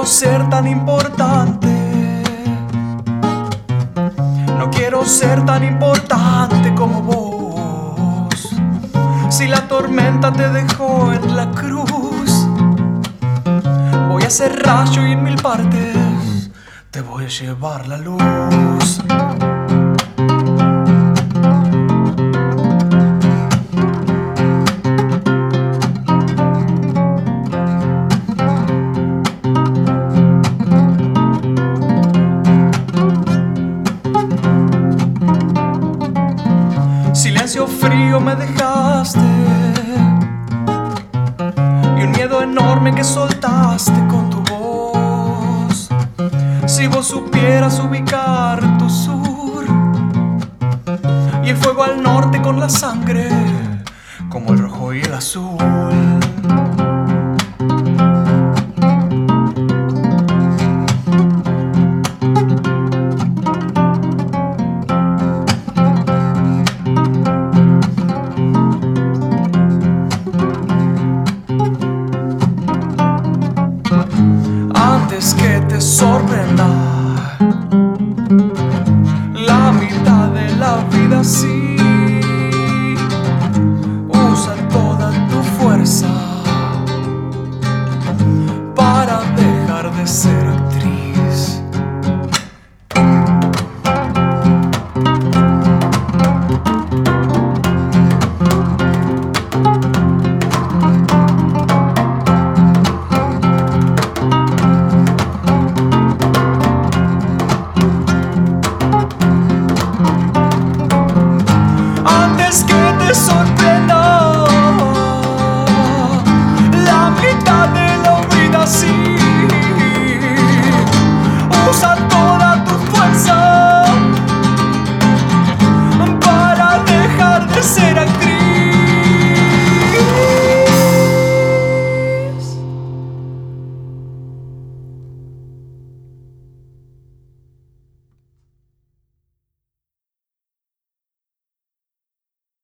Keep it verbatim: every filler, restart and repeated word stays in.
quiero ser tan importante. No quiero ser tan importante como vos. Si la tormenta te dejó en la cruz, voy a hacer rayo y en mil partes te voy a llevar la luz. Silencio frío me dejaste y un miedo enorme que soltaste con tu voz. Si vos supieras ubicar tu sur y el fuego al norte con la sangre como el rojo y el azul.